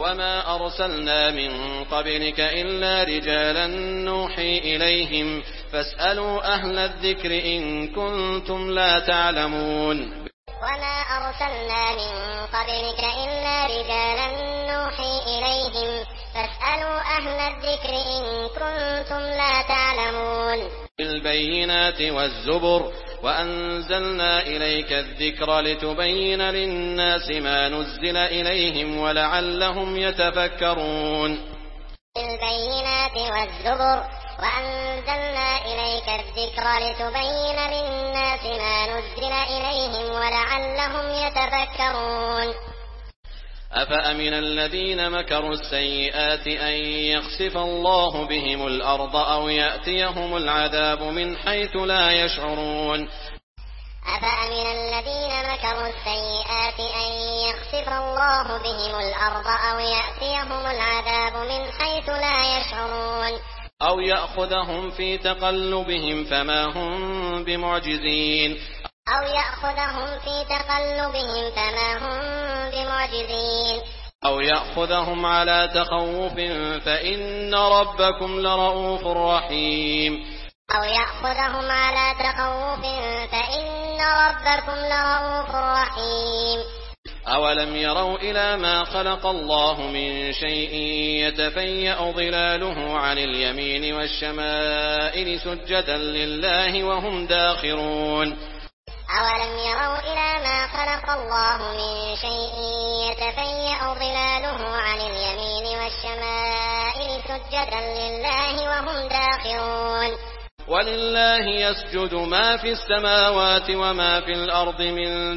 وما أرسلنا من قبلك إلا رجالا نوحي إليهم فاسألوا أهل الذكر إن كنتم لا تعلمون. وما أرسلنا من قبلك إلا رجالا نوحي إليهم فاسألوا أهل الذكر إن كنتم لا تعلمون. بالبينات والزبر وأنزلنا إليك الذكر لتبين للناس ما نزل إليهم ولعلهم يتفكرون. بالبينات والزبر وأنزلنا إليك الذكر لتبين للناس ما نزل إليهم ولعلهم يتفكرون. أفأمن الذين مكروا السيئات أن يخسف الله بهم الأرض أو يأتيهم العذاب من حيث لا يشعرون. أفأمن الذين مكروا السيئات أن يخسف الله بهم الأرض أو يأتيهم العذاب من حيث لا يشعرون. أو يأخذهم في تقلبهم فما هم بمعجزين. أو يأخذهم في تقلبهم فما هم بمعجزين. أو يأخذهم على تخوف فإن ربكم لرؤوف رحيم. أو يأخذهم على تخوف فإن ربكم لرؤوف رحيم. أولم يروا إلى ما خلق الله من شيء يتفيأ ظلاله عن اليمين والشمائل سجدا لله وهم داخرون. أولم يروا إلى ما خلق الله من شيء يتفيأ ظلاله عن اليمين والشمائل سجدا لله وهم داخرون. ولله يسجد ما في السماوات وما في الأرض من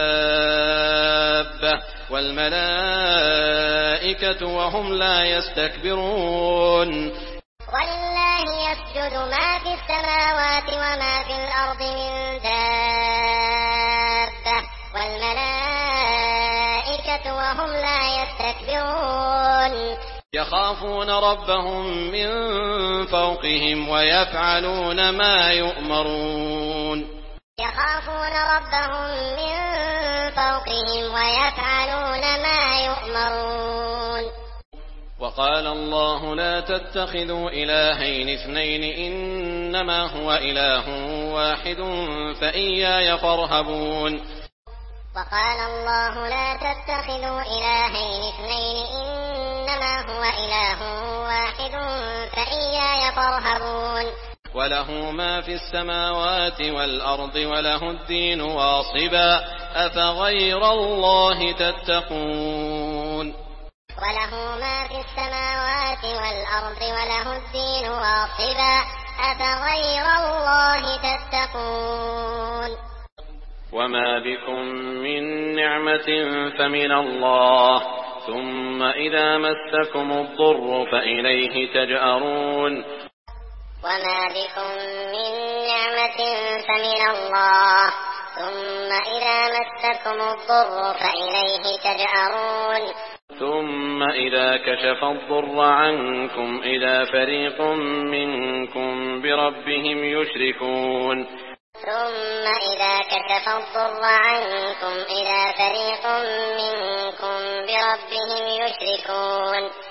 دابة والملائكة وهم لا يستكبرون. ولله يسجد ما في السماوات وما في الأرض من دابة والملائكة وهم لا يستكبرون. يخافون ربهم من فوقهم ويفعلون ما يؤمرون. يخافون ربهم من فوقهم ويفعلون ما يؤمرون. وقال الله لا تتخذوا إلهين اثنين إنما هو إله واحد فإياي فارهبون. وقال الله لا تتخذوا إلهين اثنين إنما هو إله واحد فإياي فارهبون. وله ما في السماوات والأرض وله الدين واصبا أفغير الله تتقون. وله ما في السماوات والأرض وله الدين واصبا أفغير الله تتقون. وما بكم من نعمة فمن الله ثم إذا مسكم الضر فإليه تجأرون. وما بكم من نعمة فمن الله ثم إذا مسكم الضر فإليه تجأرون. ثم إذا كشف الضر عنكم إذا فريق منكم بربهم يشركون. ثم إذا كشف الضر عنكم إذا فريق منكم بربهم يشركون.